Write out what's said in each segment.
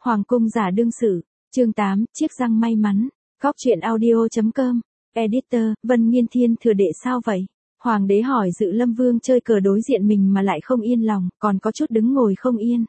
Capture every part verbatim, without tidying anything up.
Hoàng cung giả đương sự, chương tám, chiếc răng may mắn, góc truyện audio.com, editor, Vân Nghiên Thiên thừa đệ sao vậy? Hoàng đế hỏi Dự Lâm Vương chơi cờ đối diện mình mà lại không yên lòng, còn có chút đứng ngồi không yên.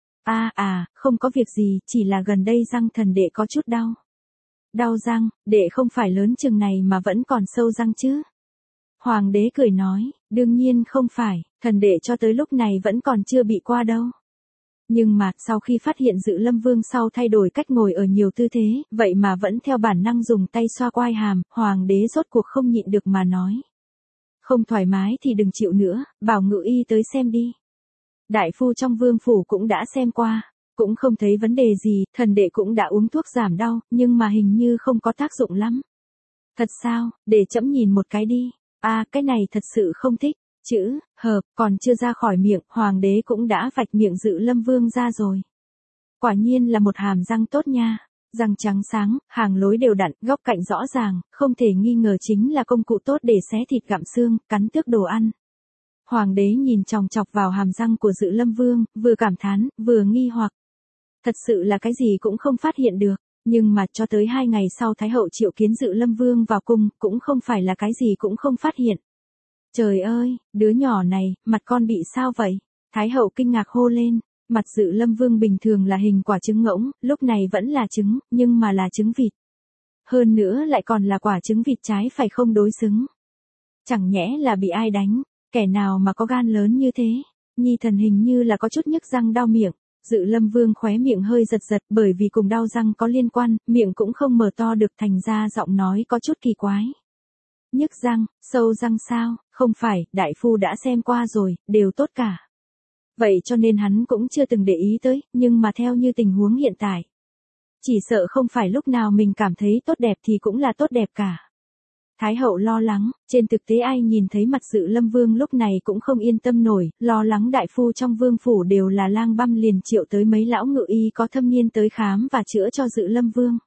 À à, không có việc gì, chỉ là gần đây răng thần đệ có chút đau. Đau răng, đệ không phải lớn chừng này mà vẫn còn sâu răng chứ? Hoàng đế cười nói, đương nhiên không phải, thần đệ cho tới lúc này vẫn còn chưa bị qua đâu. Nhưng mà, sau khi phát hiện Dự Lâm Vương sau thay đổi cách ngồi ở nhiều tư thế, vậy mà vẫn theo bản năng dùng tay xoa quai hàm, hoàng đế rốt cuộc không nhịn được mà nói. Không thoải mái thì đừng chịu nữa, bảo ngự y tới xem đi. Đại phu trong vương phủ cũng đã xem qua, cũng không thấy vấn đề gì, thần đệ cũng đã uống thuốc giảm đau, nhưng mà hình như không có tác dụng lắm. Thật sao, để trẫm nhìn một cái đi. À, cái này thật sự không thích. Chữ, hợp, còn chưa ra khỏi miệng, hoàng đế cũng đã vạch miệng Dự Lâm Vương ra rồi. Quả nhiên là một hàm răng tốt nha. Răng trắng sáng, hàng lối đều đặn, góc cạnh rõ ràng, không thể nghi ngờ chính là công cụ tốt để xé thịt gặm xương, cắn tước đồ ăn. Hoàng đế nhìn chòng chọc vào hàm răng của Dự Lâm Vương, vừa cảm thán, vừa nghi hoặc. Thật sự là cái gì cũng không phát hiện được, nhưng mà cho tới hai ngày sau Thái hậu triệu kiến Dự Lâm Vương vào cung, cũng không phải là cái gì cũng không phát hiện. Trời ơi, đứa nhỏ này, mặt con bị sao vậy? Thái hậu kinh ngạc hô lên, mặt Dự Lâm Vương bình thường là hình quả trứng ngỗng, lúc này vẫn là trứng, nhưng mà là trứng vịt. Hơn nữa lại còn là quả trứng vịt trái phải không đối xứng. Chẳng nhẽ là bị ai đánh, kẻ nào mà có gan lớn như thế? Nhi thần hình như là có chút nhức răng đau miệng. Dự Lâm Vương khóe miệng hơi giật giật bởi vì cùng đau răng có liên quan, miệng cũng không mở to được thành ra giọng nói có chút kỳ quái. Nhức răng, sâu răng sao, không phải, đại phu đã xem qua rồi, đều tốt cả. Vậy cho nên hắn cũng chưa từng để ý tới, nhưng mà theo như tình huống hiện tại. Chỉ sợ không phải lúc nào mình cảm thấy tốt đẹp thì cũng là tốt đẹp cả. Thái hậu lo lắng, trên thực tế ai nhìn thấy mặt Dự Lâm Vương lúc này cũng không yên tâm nổi, lo lắng đại phu trong vương phủ đều là lang băm liền triệu tới mấy lão ngự y có thâm niên tới khám và chữa cho Dự Lâm Vương.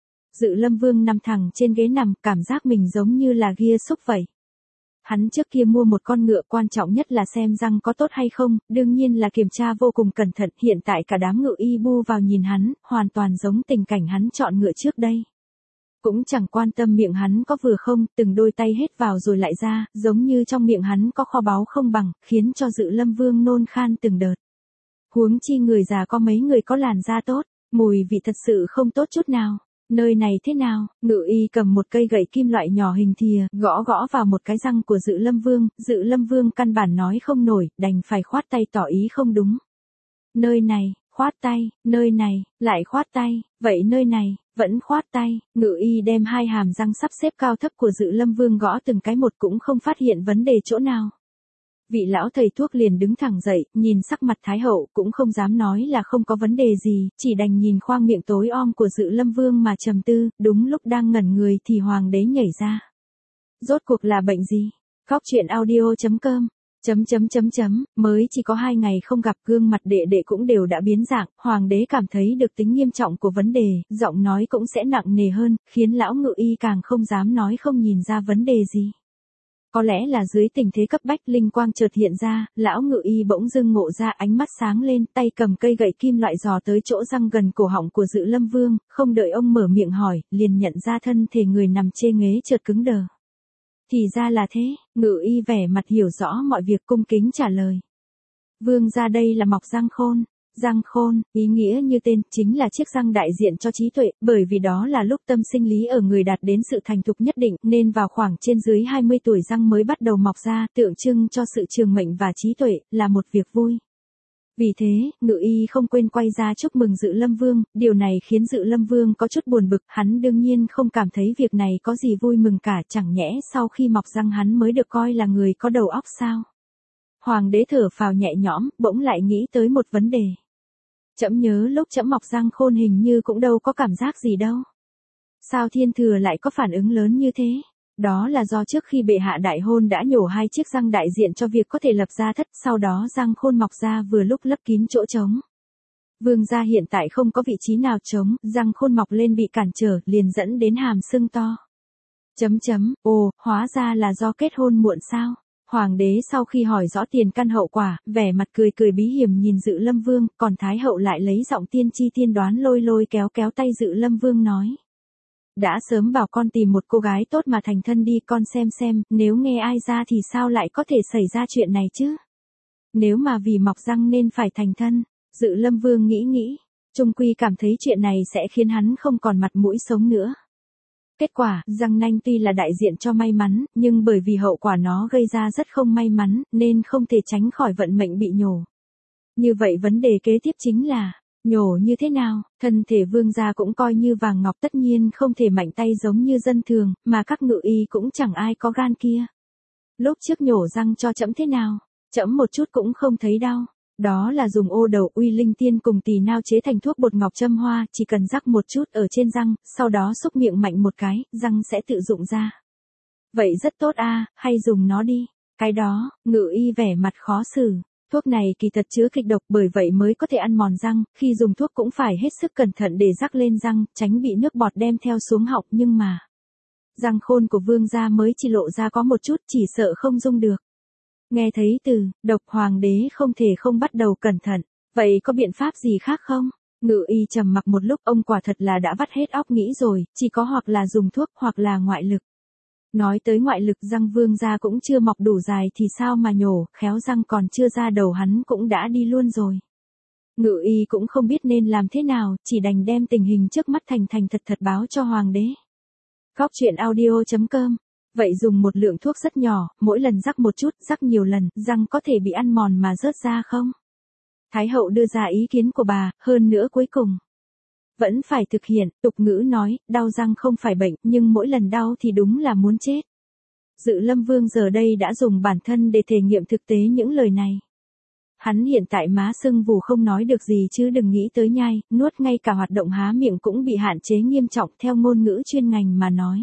Dự Lâm Vương nằm thẳng trên ghế nằm, cảm giác mình giống như là ghia xúc vậy. Hắn trước kia mua một con ngựa, quan trọng nhất là xem răng có tốt hay không, đương nhiên là kiểm tra vô cùng cẩn thận, hiện tại cả đám ngự y bu vào nhìn hắn, hoàn toàn giống tình cảnh hắn chọn ngựa trước đây. Cũng chẳng quan tâm miệng hắn có vừa không, từng đôi tay hết vào rồi lại ra, giống như trong miệng hắn có kho báu không bằng, khiến cho Dự Lâm Vương nôn khan từng đợt. Huống chi người già có mấy người có làn da tốt, mùi vị thật sự không tốt chút nào. Nơi này thế nào? Ngự y cầm một cây gậy kim loại nhỏ hình thìa, gõ gõ vào một cái răng của Dự Lâm Vương, Dự Lâm Vương căn bản nói không nổi, đành phải khoát tay tỏ ý không đúng. Nơi này, khoát tay, nơi này, lại khoát tay, vậy nơi này, vẫn khoát tay, ngự y đem hai hàm răng sắp xếp cao thấp của Dự Lâm Vương gõ từng cái một cũng không phát hiện vấn đề chỗ nào. Vị lão thầy thuốc liền đứng thẳng dậy, nhìn sắc mặt Thái hậu cũng không dám nói là không có vấn đề gì, chỉ đành nhìn khoang miệng tối om của Dự Lâm Vương mà trầm tư, đúng lúc đang ngẩn người thì hoàng đế nhảy ra. Rốt cuộc là bệnh gì? Góc truyện audio.com Chấm chấm chấm chấm, mới chỉ có hai ngày không gặp, gương mặt đệ đệ cũng đều đã biến dạng, hoàng đế cảm thấy được tính nghiêm trọng của vấn đề, giọng nói cũng sẽ nặng nề hơn, khiến lão ngự y càng không dám nói không nhìn ra vấn đề gì. Có lẽ là dưới tình thế cấp bách linh quang chợt hiện ra, lão ngự y bỗng dưng ngộ ra, ánh mắt sáng lên, tay cầm cây gậy kim loại dò tới chỗ răng gần cổ họng của Dự Lâm Vương, không đợi ông mở miệng hỏi, liền nhận ra thân thể người nằm trên ghế chợt cứng đờ. Thì ra là thế, ngự y vẻ mặt hiểu rõ mọi việc cung kính trả lời. Vương gia đây là mọc răng khôn. Răng khôn, ý nghĩa như tên, chính là chiếc răng đại diện cho trí tuệ, bởi vì đó là lúc tâm sinh lý ở người đạt đến sự thành thục nhất định, nên vào khoảng trên dưới hai mươi tuổi răng mới bắt đầu mọc ra, tượng trưng cho sự trường mệnh và trí tuệ, là một việc vui. Vì thế, ngự y không quên quay ra chúc mừng Dự Lâm Vương, điều này khiến Dự Lâm Vương có chút buồn bực, hắn đương nhiên không cảm thấy việc này có gì vui mừng cả, chẳng nhẽ sau khi mọc răng hắn mới được coi là người có đầu óc sao. Hoàng đế thở phào nhẹ nhõm, bỗng lại nghĩ tới một vấn đề. Trẫm nhớ lúc trẫm mọc răng khôn hình như cũng đâu có cảm giác gì đâu. Sao thiên thừa lại có phản ứng lớn như thế? Đó là do trước khi bệ hạ đại hôn đã nhổ hai chiếc răng đại diện cho việc có thể lập ra thất, sau đó răng khôn mọc ra vừa lúc lấp kín chỗ trống. Vương gia hiện tại không có vị trí nào trống, răng khôn mọc lên bị cản trở, liền dẫn đến hàm sưng to. Chấm chấm, ồ, hóa ra là do kết hôn muộn sao? Hoàng đế sau khi hỏi rõ tiền căn hậu quả, vẻ mặt cười cười bí hiểm nhìn Dự Lâm Vương, còn Thái hậu lại lấy giọng tiên tri tiên đoán lôi lôi kéo kéo tay Dự Lâm Vương nói. Đã sớm bảo con tìm một cô gái tốt mà thành thân đi, con xem xem, nếu nghe ai ra thì sao lại có thể xảy ra chuyện này chứ? Nếu mà vì mọc răng nên phải thành thân, Dự Lâm Vương nghĩ nghĩ, chung quy cảm thấy chuyện này sẽ khiến hắn không còn mặt mũi sống nữa. Kết quả, răng nanh tuy là đại diện cho may mắn, nhưng bởi vì hậu quả nó gây ra rất không may mắn, nên không thể tránh khỏi vận mệnh bị nhổ. Như vậy vấn đề kế tiếp chính là, nhổ như thế nào? Thân thể vương gia cũng coi như vàng ngọc, tất nhiên không thể mạnh tay giống như dân thường, mà các ngự y cũng chẳng ai có gan kia. Lúc trước nhổ răng cho trẫm thế nào? Trẫm một chút cũng không thấy đau. Đó là dùng ô đầu uy linh tiên cùng tỳ nao chế thành thuốc bột ngọc châm hoa, chỉ cần rắc một chút ở trên răng, sau đó xúc miệng mạnh một cái, răng sẽ tự rụng ra. Vậy rất tốt a, hay dùng nó đi. Cái đó, ngự y vẻ mặt khó xử. Thuốc này kỳ thật chứa kịch độc, bởi vậy mới có thể ăn mòn răng, khi dùng thuốc cũng phải hết sức cẩn thận để rắc lên răng, tránh bị nước bọt đem theo xuống họng, nhưng mà răng khôn của vương gia mới chỉ lộ ra có một chút, chỉ sợ không dung được. Nghe thấy từ độc, hoàng đế không thể không bắt đầu cẩn thận. Vậy có biện pháp gì khác không? Ngự y trầm mặc một lúc, ông quả thật là đã vắt hết óc nghĩ rồi, chỉ có hoặc là dùng thuốc hoặc là ngoại lực. Nói tới ngoại lực, răng vương gia cũng chưa mọc đủ dài thì sao mà nhổ, khéo răng còn chưa ra đầu hắn cũng đã đi luôn rồi. Ngự y cũng không biết nên làm thế nào, chỉ đành đem tình hình trước mắt thành thành thật thật báo cho hoàng đế. Góc truyện audio chấm com. Vậy dùng một lượng thuốc rất nhỏ, mỗi lần rắc một chút, rắc nhiều lần, răng có thể bị ăn mòn mà rớt ra không? Thái hậu đưa ra ý kiến của bà, hơn nữa cuối cùng vẫn phải thực hiện. Tục ngữ nói, đau răng không phải bệnh, nhưng mỗi lần đau thì đúng là muốn chết. Dự Lâm Vương giờ đây đã dùng bản thân để thể nghiệm thực tế những lời này. Hắn hiện tại má sưng vù không nói được gì chứ đừng nghĩ tới nhai, nuốt, ngay cả hoạt động há miệng cũng bị hạn chế nghiêm trọng, theo ngôn ngữ chuyên ngành mà nói.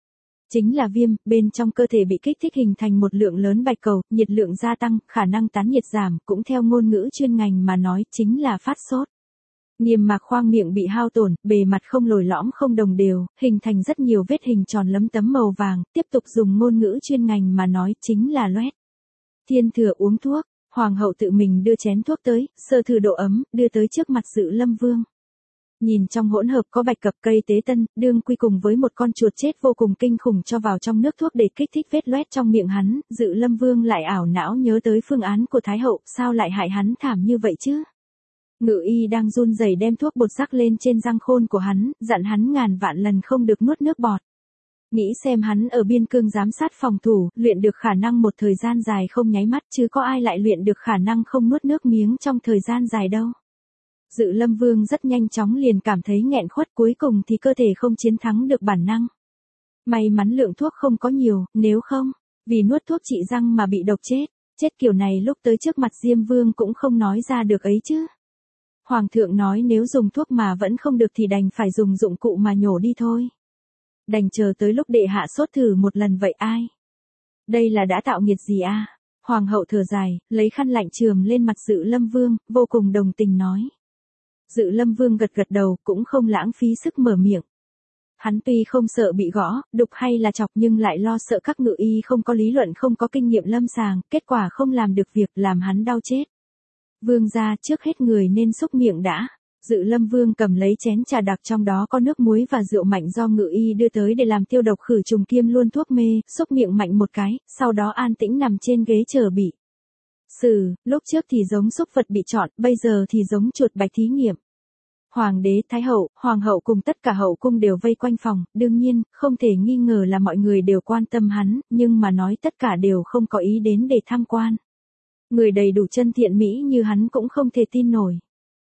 Chính là viêm, bên trong cơ thể bị kích thích hình thành một lượng lớn bạch cầu, nhiệt lượng gia tăng, khả năng tán nhiệt giảm, cũng theo ngôn ngữ chuyên ngành mà nói, chính là phát sốt. Niêm mạc khoang miệng bị hao tổn, bề mặt không lồi lõm không đồng đều, hình thành rất nhiều vết hình tròn lấm tấm màu vàng, tiếp tục dùng ngôn ngữ chuyên ngành mà nói, chính là loét. Thiên Thừa uống thuốc, hoàng hậu tự mình đưa chén thuốc tới, sơ thử độ ấm, đưa tới trước mặt Dự Lâm Vương. Nhìn trong hỗn hợp có bạch cập, cây tế tân, đương quy cùng với một con chuột chết vô cùng kinh khủng cho vào trong nước thuốc để kích thích vết loét trong miệng hắn, Dự Lâm Vương lại ảo não nhớ tới phương án của Thái hậu, sao lại hại hắn thảm như vậy chứ? Ngự y đang run rẩy đem thuốc bột rắc lên trên răng khôn của hắn, dặn hắn ngàn vạn lần không được nuốt nước bọt. Nghĩ xem hắn ở biên cương giám sát phòng thủ, luyện được khả năng một thời gian dài không nháy mắt, chứ có ai lại luyện được khả năng không nuốt nước miếng trong thời gian dài đâu. Dự Lâm Vương rất nhanh chóng liền cảm thấy nghẹn khuất, cuối cùng thì cơ thể không chiến thắng được bản năng. May mắn lượng thuốc không có nhiều, nếu không, vì nuốt thuốc trị răng mà bị độc chết, chết kiểu này lúc tới trước mặt Diêm Vương cũng không nói ra được ấy chứ. Hoàng thượng nói nếu dùng thuốc mà vẫn không được thì đành phải dùng dụng cụ mà nhổ đi thôi. Đành chờ tới lúc đệ hạ sốt thử một lần vậy ai? Đây là đã tạo nghiệt gì a? Hoàng hậu thở dài, lấy khăn lạnh chườm lên mặt Dự Lâm Vương, vô cùng đồng tình nói. Dự Lâm Vương gật gật đầu, cũng không lãng phí sức mở miệng. Hắn tuy không sợ bị gõ, đục hay là chọc nhưng lại lo sợ các ngự y không có lý luận, không có kinh nghiệm lâm sàng, kết quả không làm được việc, làm hắn đau chết. Vương gia, trước hết người nên xúc miệng đã. Dự Lâm Vương cầm lấy chén trà đặc trong đó có nước muối và rượu mạnh do ngự y đưa tới để làm tiêu độc khử trùng kiêm luôn thuốc mê, xúc miệng mạnh một cái, sau đó an tĩnh nằm trên ghế chờ bị xử, lúc trước thì giống súc vật bị chọn, bây giờ thì giống chuột bạch thí nghiệm. Hoàng đế, Thái hậu, Hoàng hậu cùng tất cả hậu cung đều vây quanh phòng, đương nhiên, không thể nghi ngờ là mọi người đều quan tâm hắn, nhưng mà nói tất cả đều không có ý đến để tham quan. Người đầy đủ chân thiện mỹ như hắn cũng không thể tin nổi.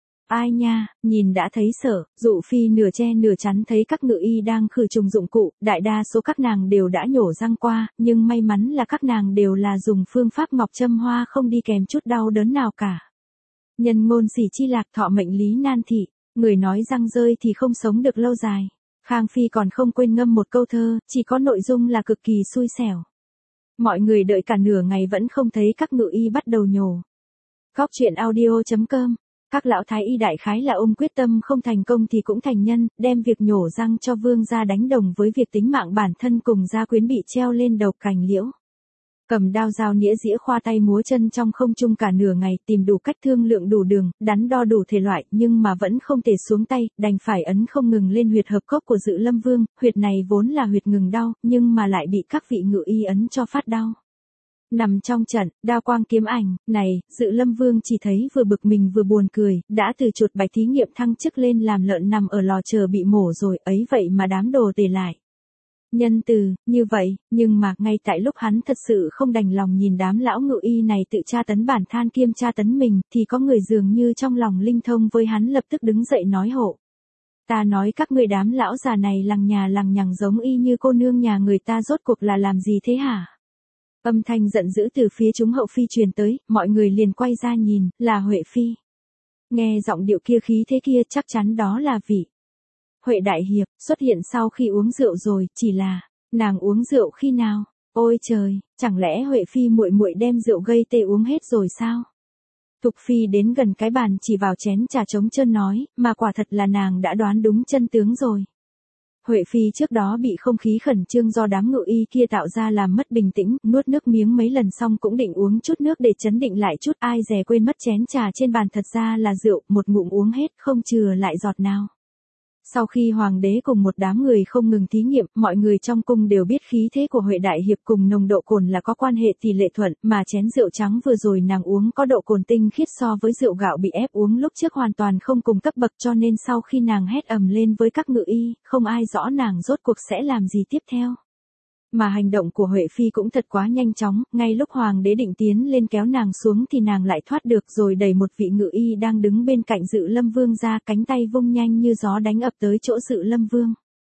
Ai nha, nhìn đã thấy sợ, dụ phi nửa che nửa chắn thấy các ngự y đang khử trùng dụng cụ, đại đa số các nàng đều đã nhổ răng qua, nhưng may mắn là các nàng đều là dùng phương pháp ngọc châm hoa không đi kèm chút đau đớn nào cả. Nhân ngôn xỉ chi lạc thọ mệnh lý nan thị, người nói răng rơi thì không sống được lâu dài. Khang Phi còn không quên ngâm một câu thơ, chỉ có nội dung là cực kỳ xui xẻo. Mọi người đợi cả nửa ngày vẫn không thấy các ngự y bắt đầu nhổ. Góc truyện audio chấm com. Các lão thái y đại khái là ôm quyết tâm không thành công thì cũng thành nhân, đem việc nhổ răng cho vương gia đánh đồng với việc tính mạng bản thân cùng gia quyến bị treo lên đầu cành liễu. Cầm đao dao nĩa dĩa khoa tay múa chân trong không trung cả nửa ngày, tìm đủ cách thương lượng đủ đường, đắn đo đủ thể loại, nhưng mà vẫn không thể xuống tay, đành phải ấn không ngừng lên huyệt hợp cốc của Dự Lâm Vương. Huyệt này vốn là huyệt ngừng đau, nhưng mà lại bị các vị ngự y ấn cho phát đau. Nằm trong trận, đao quang kiếm ảnh, này, Dự Lâm Vương chỉ thấy vừa bực mình vừa buồn cười, đã từ chuột bạch thí nghiệm thăng chức lên làm lợn nằm ở lò chờ bị mổ rồi, ấy vậy mà đám đồ tề lại. Nhân từ, như vậy, nhưng mà ngay tại lúc hắn thật sự không đành lòng nhìn đám lão ngự y này tự tra tấn bản than kiêm tra tấn mình, thì có người dường như trong lòng linh thông với hắn lập tức đứng dậy nói hộ. Ta nói các ngươi đám lão già này lằng nhà lằng nhằng giống y như cô nương nhà người ta rốt cuộc là làm gì thế hả? Âm thanh giận dữ từ phía chúng hậu phi truyền tới, mọi người liền quay ra nhìn, là Huệ Phi. Nghe giọng điệu kia khí thế kia chắc chắn đó là vị Huệ Đại Hiệp, xuất hiện sau khi uống rượu rồi, chỉ là, nàng uống rượu khi nào? Ôi trời, chẳng lẽ Huệ Phi muội muội đem rượu gây tê uống hết rồi sao? Thục Phi đến gần cái bàn chỉ vào chén trà trống trơn nói, mà quả thật là nàng đã đoán đúng chân tướng rồi. Huệ Phi trước đó bị không khí khẩn trương do đám ngự y kia tạo ra làm mất bình tĩnh, nuốt nước miếng mấy lần xong cũng định uống chút nước để chấn định lại chút, ai dè quên mất chén trà trên bàn thật ra là rượu, một ngụm uống hết không chừa lại giọt nào. Sau khi hoàng đế cùng một đám người không ngừng thí nghiệm, mọi người trong cung đều biết khí thế của Huệ Đại Hiệp cùng nồng độ cồn là có quan hệ tỷ lệ thuận, mà chén rượu trắng vừa rồi nàng uống có độ cồn tinh khiết so với rượu gạo bị ép uống lúc trước hoàn toàn không cùng cấp bậc, cho nên sau khi nàng hét ầm lên với các ngự y, không ai rõ nàng rốt cuộc sẽ làm gì tiếp theo. Mà hành động của Huệ Phi cũng thật quá nhanh chóng, ngay lúc hoàng đế định tiến lên kéo nàng xuống thì nàng lại thoát được rồi đẩy một vị ngự y đang đứng bên cạnh Dự Lâm Vương ra, cánh tay vung nhanh như gió đánh ập tới chỗ Dự Lâm Vương.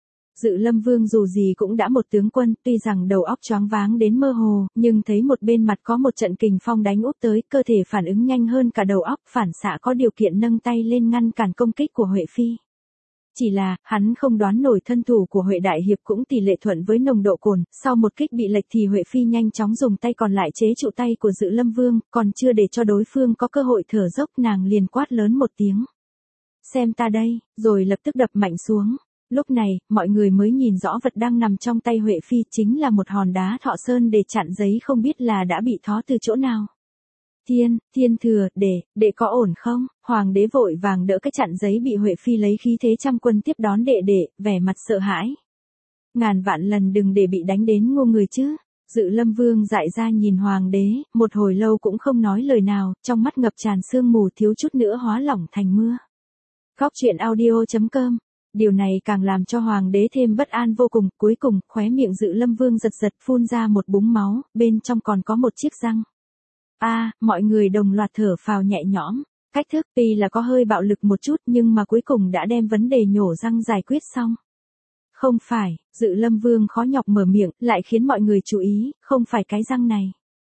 Dự Lâm Vương dù gì cũng đã một tướng quân, tuy rằng đầu óc choáng váng đến mơ hồ, nhưng thấy một bên mặt có một trận kình phong đánh úp tới, cơ thể phản ứng nhanh hơn cả đầu óc, phản xạ có điều kiện nâng tay lên ngăn cản công kích của Huệ Phi. Chỉ là, hắn không đoán nổi thân thủ của Huệ Đại Hiệp cũng tỷ lệ thuận với nồng độ cồn, sau một kích bị lệch thì Huệ Phi nhanh chóng dùng tay còn lại chế trụ tay của Dự Lâm Vương, còn chưa để cho đối phương có cơ hội thở dốc nàng liền quát lớn một tiếng. Xem ta đây, rồi lập tức đập mạnh xuống. Lúc này, mọi người mới nhìn rõ vật đang nằm trong tay Huệ Phi chính là một hòn đá thọ sơn để chặn giấy không biết là đã bị thó từ chỗ nào. Thiên, thiên thừa, để, để có ổn không? Hoàng đế vội vàng đỡ cái chặn giấy bị Huệ Phi lấy khí thế trăm quân tiếp đón đệ đệ, vẻ mặt sợ hãi. Ngàn vạn lần đừng để bị đánh đến ngu người chứ. Dự Lâm Vương dại ra nhìn hoàng đế, một hồi lâu cũng không nói lời nào, trong mắt ngập tràn sương mù thiếu chút nữa hóa lỏng thành mưa. Góc truyện audio chấm com. Điều này càng làm cho hoàng đế thêm bất an vô cùng, cuối cùng, khóe miệng Dự Lâm Vương giật giật phun ra một búng máu, bên trong còn có một chiếc răng. A, à, mọi người đồng loạt thở phào nhẹ nhõm, cách thức tuy là có hơi bạo lực một chút nhưng mà cuối cùng đã đem vấn đề nhổ răng giải quyết xong. Không phải, Dự Lâm Vương khó nhọc mở miệng, lại khiến mọi người chú ý, không phải cái răng này.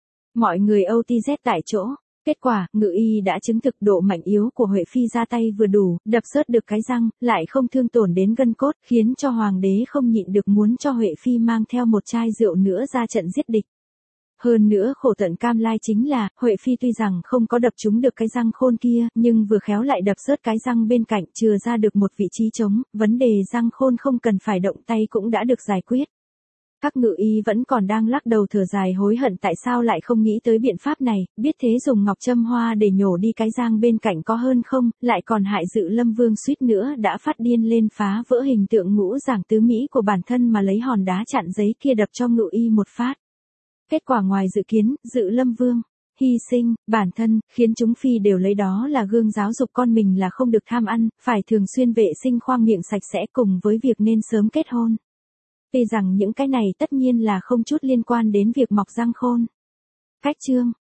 Mọi người o tê dét tại chỗ, kết quả, ngự y đã chứng thực độ mạnh yếu của Huệ Phi ra tay vừa đủ, đập rớt được cái răng, lại không thương tổn đến gân cốt, khiến cho hoàng đế không nhịn được muốn cho Huệ Phi mang theo một chai rượu nữa ra trận giết địch. Hơn nữa khổ tận cam lai chính là, Huệ Phi tuy rằng không có đập trúng được cái răng khôn kia, nhưng vừa khéo lại đập rớt cái răng bên cạnh, chừa ra được một vị trí trống, vấn đề răng khôn không cần phải động tay cũng đã được giải quyết. Các ngự y vẫn còn đang lắc đầu thở dài hối hận tại sao lại không nghĩ tới biện pháp này, biết thế dùng ngọc châm hoa để nhổ đi cái răng bên cạnh có hơn không, lại còn hại Dự Lâm Vương suýt nữa đã phát điên lên phá vỡ hình tượng ngũ giảng tứ mỹ của bản thân mà lấy hòn đá chặn giấy kia đập cho ngự y một phát. Kết quả ngoài dự kiến, Dự Lâm Vương hy sinh bản thân, khiến chúng phi đều lấy đó là gương giáo dục con mình là không được tham ăn, phải thường xuyên vệ sinh khoang miệng sạch sẽ cùng với việc nên sớm kết hôn. Tuy rằng những cái này tất nhiên là không chút liên quan đến việc mọc răng khôn. Cách chương